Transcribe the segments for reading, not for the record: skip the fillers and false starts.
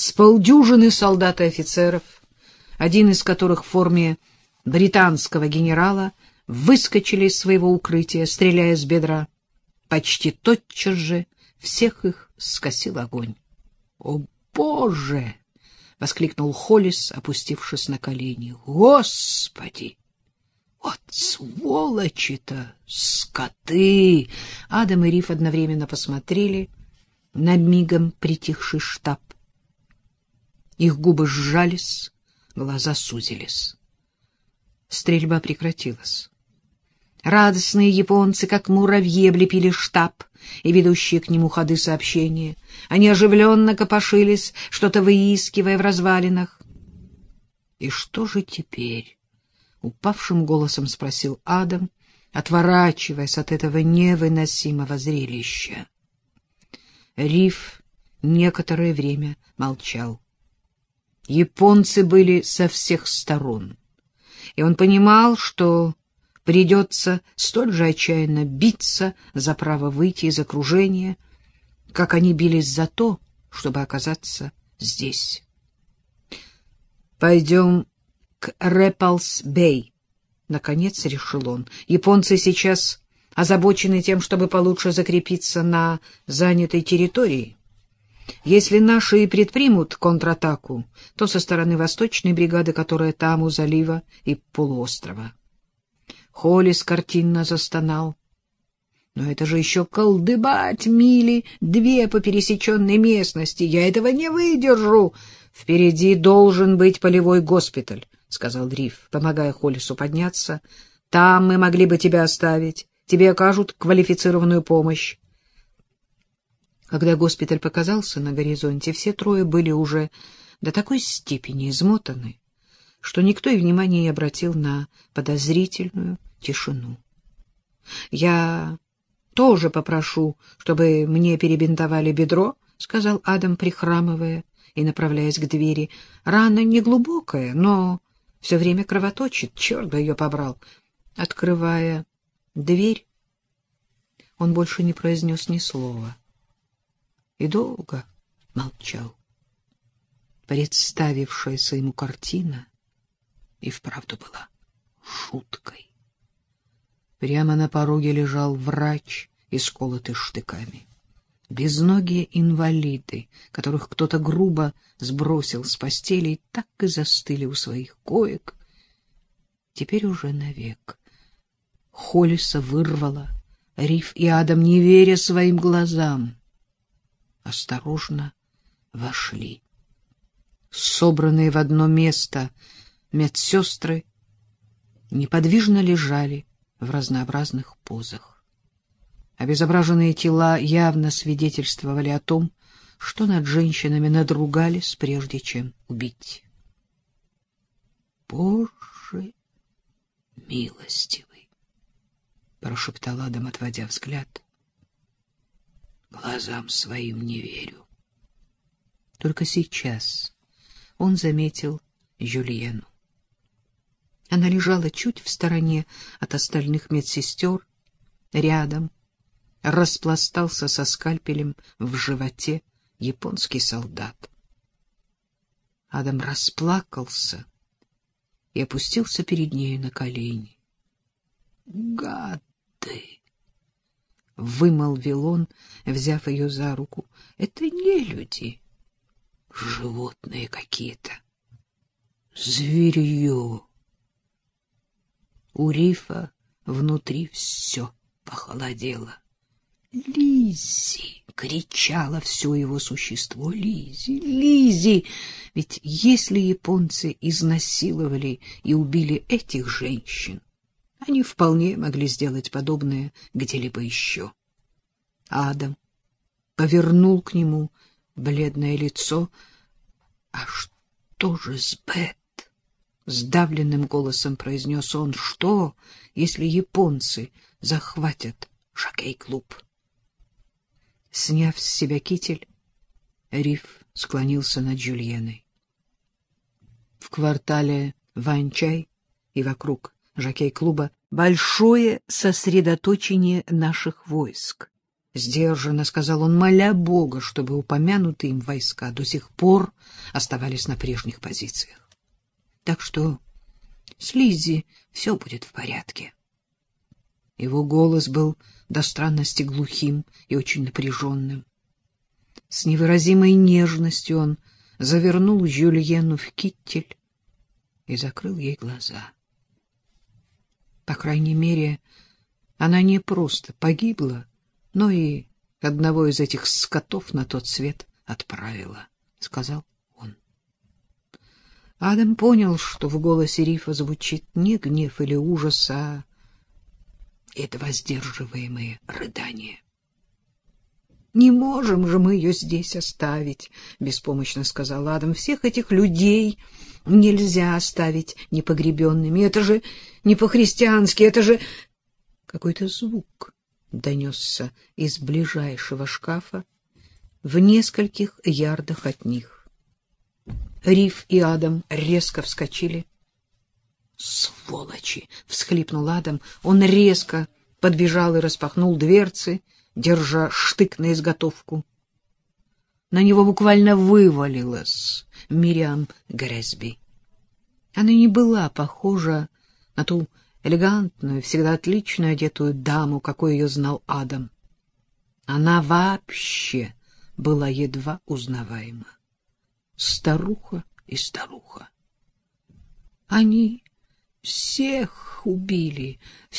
с полдюжины солдат и офицеров, один из которых в форме британского генерала, выскочили из своего укрытия, стреляя с бедра. Почти тотчас же всех их скосил огонь. — О, Боже! — воскликнул Холлис, опустившись на колени. — Господи! Вот сволочи-то, скоты! Адам и Риф одновременно посмотрели на мигом притихший штаб. Их губы сжались, глаза сузились. Стрельба прекратилась. Радостные японцы, как муравьи, облепили штаб и ведущие к нему ходы сообщения. Они оживленно копошились, что-то выискивая в развалинах. — И что же теперь? — упавшим голосом спросил Адам, отворачиваясь от этого невыносимого зрелища. Риф некоторое время молчал. Японцы были со всех сторон, и он понимал, что придется столь же отчаянно биться за право выйти из окружения, как они бились за то, чтобы оказаться здесь. «Пойдем к Рэпплс-Бэй», — наконец решил он. «Японцы сейчас озабочены тем, чтобы получше закрепиться на занятой территории. Если наши и предпримут контратаку, то со стороны восточной бригады, которая там у залива и полуострова». Холлис картинно застонал. «Но это же еще колдыбать мили две по пересеченной местности. Я этого не выдержу. Впереди должен быть полевой госпиталь», — сказал Риф, помогая Холлису подняться. «Там мы могли бы тебя оставить. Тебе окажут квалифицированную помощь». Когда госпиталь показался на горизонте, все трое были уже до такой степени измотаны, что никто и внимания не обратил на подозрительную тишину. — Я тоже попрошу, чтобы мне перебинтовали бедро, — сказал Адам, прихрамывая и направляясь к двери. — Рана неглубокая, но все время кровоточит, черт бы ее побрал. Открывая дверь, он больше не произнес ни слова и долго молчал. Представившаяся ему картина и вправду была жуткой. Прямо на пороге лежал врач, исколотый штыками. Безногие инвалиды, которых кто-то грубо сбросил с постели, так и застыли у своих коек, теперь уже навек. Холлиса вырвало. Риф и Адам, не веря своим глазам, осторожно вошли. Собранные в одно место медсестры неподвижно лежали в разнообразных позах. Обезображенные тела явно свидетельствовали о том, что над женщинами надругались, прежде чем убить. — Боже милостивый! — прошептал Адам, отводя взгляд. — Глазам своим не верю. Только сейчас он заметил Жюльену. Она лежала чуть в стороне от остальных медсестер. Рядом распластался со скальпелем в животе японский солдат. Адам расплакался и опустился перед ней на колени. — Гады! — вымолвил он, взяв ее за руку. — Это не люди, животные какие-то, зверье. У Рифа внутри все похолодело. «Лиззи!» — кричало все его существо. «Лиззи! Лиззи!» Ведь если японцы изнасиловали и убили этих женщин, они вполне могли сделать подобное где-либо еще. Адам повернул к нему бледное лицо. «А что же с Бет?» — сдавленным голосом произнес он. «Что, если японцы захватят жокей-клуб?» Сняв с себя китель, Риф склонился над Жюльеной. В квартале Ванчай и вокруг жокей-клуба большое сосредоточение наших войск. — сдержанно сказал он, моля Бога, чтобы упомянутые им войска до сих пор оставались на прежних позициях. Так что с Лиззи все будет в порядке. Его голос был до странности глухим и очень напряженным. С невыразимой нежностью он завернул Жюльену в китель и закрыл ей глаза. По крайней мере, она не просто погибла, но и одного из этих скотов на тот свет отправила, — сказал он. Адам понял, что в голосе Рифа звучит не гнев или ужас, а едва сдерживаемые рыдания. — Не можем же мы ее здесь оставить, — беспомощно сказал Адам. — Всех этих людей нельзя оставить непогребенными. Это же не по-христиански, это же... Какой-то звук донесся из ближайшего шкафа в нескольких ярдах от них. Риф и Адам резко вскочили. «Сволочи!» — всхлипнул Адам. Он резко подбежал и распахнул дверцы, держа штык на изготовку. На него буквально вывалилась Мириам Гресби. Она не была похожа на ту элегантную, всегда отлично одетую даму, какой ее знал Адам. Она вообще была едва узнаваема. Старуха и старуха. Они всех убили,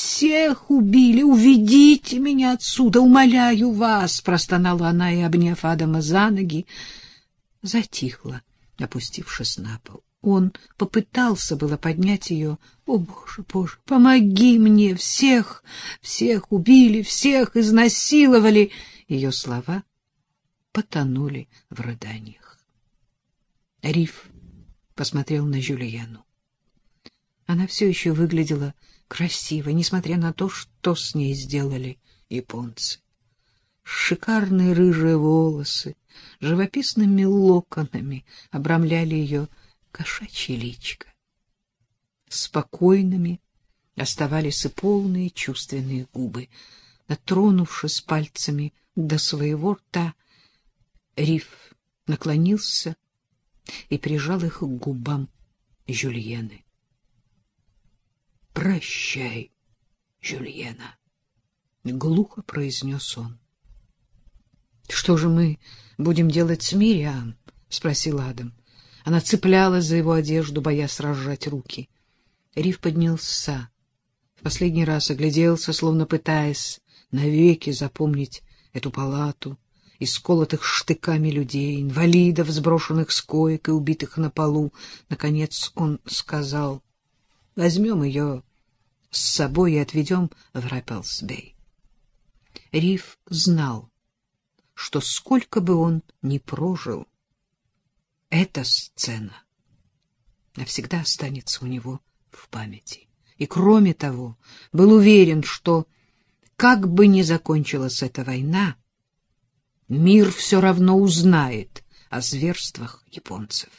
уведите меня отсюда, умоляю вас, — простонала она и, обняв Адама за ноги, затихла, опустившись на пол. Он попытался было поднять ее. О, Боже, Боже, помоги мне! Всех убили, всех изнасиловали. Ее слова потонули в рыданиях. Риф посмотрел на Жюльену. Она все еще выглядела красивой, несмотря на то, что с ней сделали японцы. Шикарные рыжие волосы живописными локонами обрамляли ее кошачье личико. Спокойными оставались и полные чувственные губы. Дотронувшись пальцами до своего рта, Риф наклонился и прижал их к губам Жюльены. — Прощай, Жюльена, — глухо произнес он. — Что же мы будем делать с Мириам? — спросил Адам. Она цеплялась за его одежду, боясь разжать руки. Риф поднялся, в последний раз огляделся, словно пытаясь навеки запомнить эту палату, исколотых штыками людей, инвалидов, сброшенных с коек и убитых на полу. Наконец он сказал: — Возьмем ее с собой и отведем в Рэпплс-Бэй. Риф знал, что сколько бы он ни прожил, эта сцена навсегда останется у него в памяти. И, кроме того, был уверен, что, как бы ни закончилась эта война, мир все равно узнает о зверствах японцев.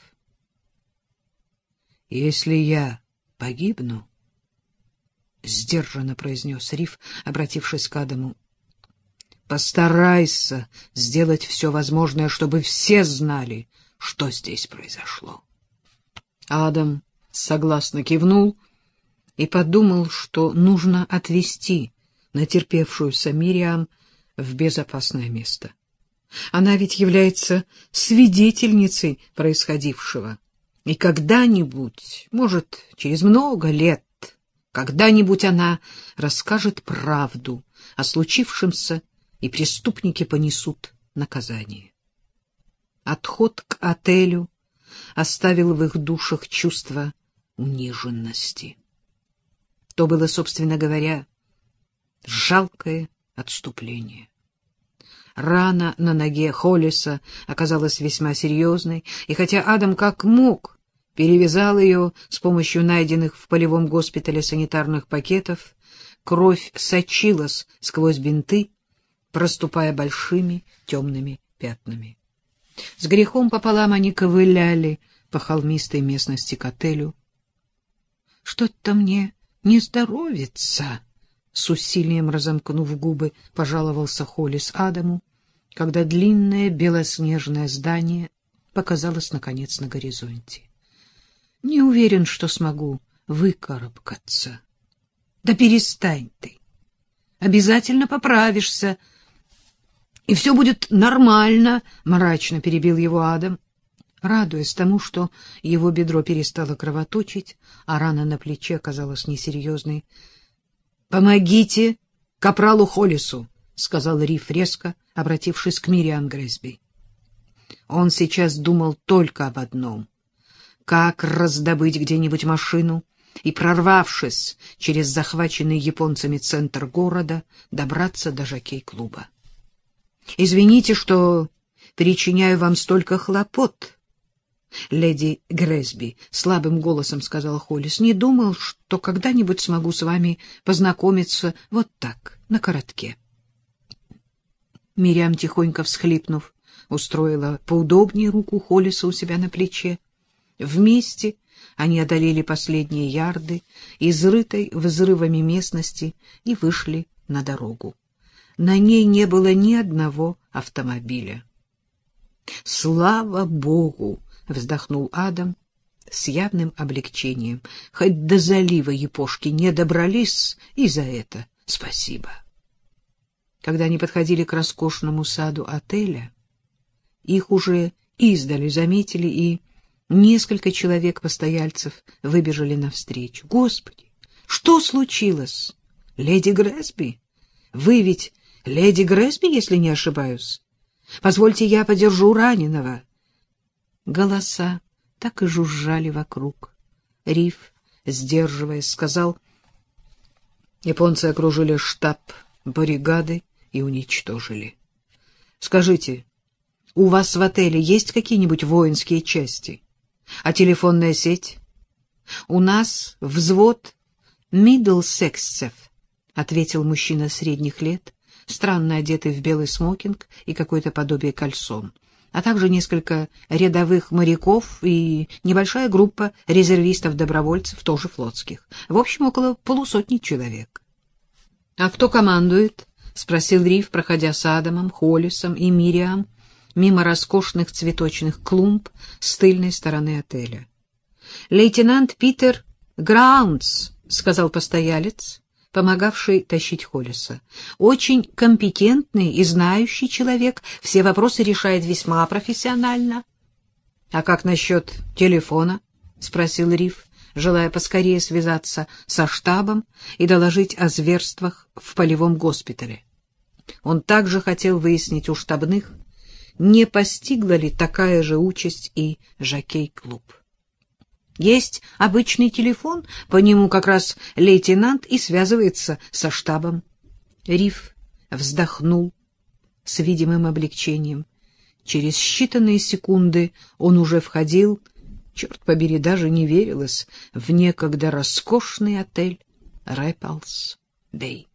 «Если я погибну, — сдержанно произнес Риф, обратившись к Адаму, — постарайся сделать все возможное, чтобы все знали, что здесь произошло. Адам согласно кивнул и подумал, что нужно отвезти натерпевшуюся Мириам в безопасное место. Она ведь является свидетельницей происходившего, и когда-нибудь, может, через много лет, когда-нибудь она расскажет правду о случившемся, и преступники понесут наказание. Отход к отелю оставил в их душах чувство униженности. То было, собственно говоря, жалкое отступление. Рана на ноге Холлиса оказалась весьма серьезной, и хотя Адам как мог перевязал ее с помощью найденных в полевом госпитале санитарных пакетов, кровь сочилась сквозь бинты, проступая большими темными пятнами. С грехом пополам они ковыляли по холмистой местности к отелю. — Что-то мне не здоровится, с усилием разомкнув губы, пожаловался Холлис Адаму, когда длинное белоснежное здание показалось наконец на горизонте. — Не уверен, что смогу выкарабкаться. — Да перестань ты. Обязательно поправишься, и все будет нормально, — мрачно перебил его Адам, радуясь тому, что его бедро перестало кровоточить, а рана на плече оказалась несерьезной. — Помогите капралу Холлису, — сказал Риф резко, обратившись к Мириам Грэсби. Он сейчас думал только об одном — как раздобыть где-нибудь машину и, прорвавшись через захваченный японцами центр города, добраться до жокей-клуба. — Извините, что причиняю вам столько хлопот, леди Грэсби, — слабым голосом сказал Холлис. — Не думал, что когда-нибудь смогу с вами познакомиться вот так, на коротке. Мириам, тихонько всхлипнув, устроила поудобнее руку Холлиса у себя на плече. Вместе они одолели последние ярды изрытой взрывами местности и вышли на дорогу. На ней не было ни одного автомобиля. — Слава Богу! — вздохнул Адам с явным облегчением. — Хоть до залива япошки не добрались, и за это спасибо. Когда они подходили к роскошному саду отеля, их уже издали заметили, и несколько человек-постояльцев выбежали навстречу. — Господи, что случилось? — Леди Грэсби? Вы ведь леди Грэсби, если не ошибаюсь? Позвольте, я подержу раненого. Голоса так и жужжали вокруг. Риф, сдерживаясь, сказал: японцы окружили штаб бригады и уничтожили. Скажите, у вас в отеле есть какие-нибудь воинские части? А телефонная сеть? У нас взвод мидлсексцев, — ответил мужчина средних лет, странно одетый в белый смокинг и какое-то подобие кальсон, а также несколько рядовых моряков и небольшая группа резервистов-добровольцев, тоже флотских. В общем, около полусотни человек. — А кто командует? — спросил Риф, проходя с Адамом, Холлисом и Мириам мимо роскошных цветочных клумб с тыльной стороны отеля. — Лейтенант Питер Граундс, — сказал постоялец, помогавший тащить Холлиса. — Очень компетентный и знающий человек, все вопросы решает весьма профессионально. — А как насчет телефона? — спросил Риф, желая поскорее связаться со штабом и доложить о зверствах в полевом госпитале. Он также хотел выяснить у штабных, не постигла ли такая же участь и жокей-клуб. Есть обычный телефон, по нему как раз лейтенант и связывается со штабом. Риф вздохнул с видимым облегчением. Через считанные секунды он уже входил, черт побери, даже не верилось, в некогда роскошный отель Рэпплс Бэй.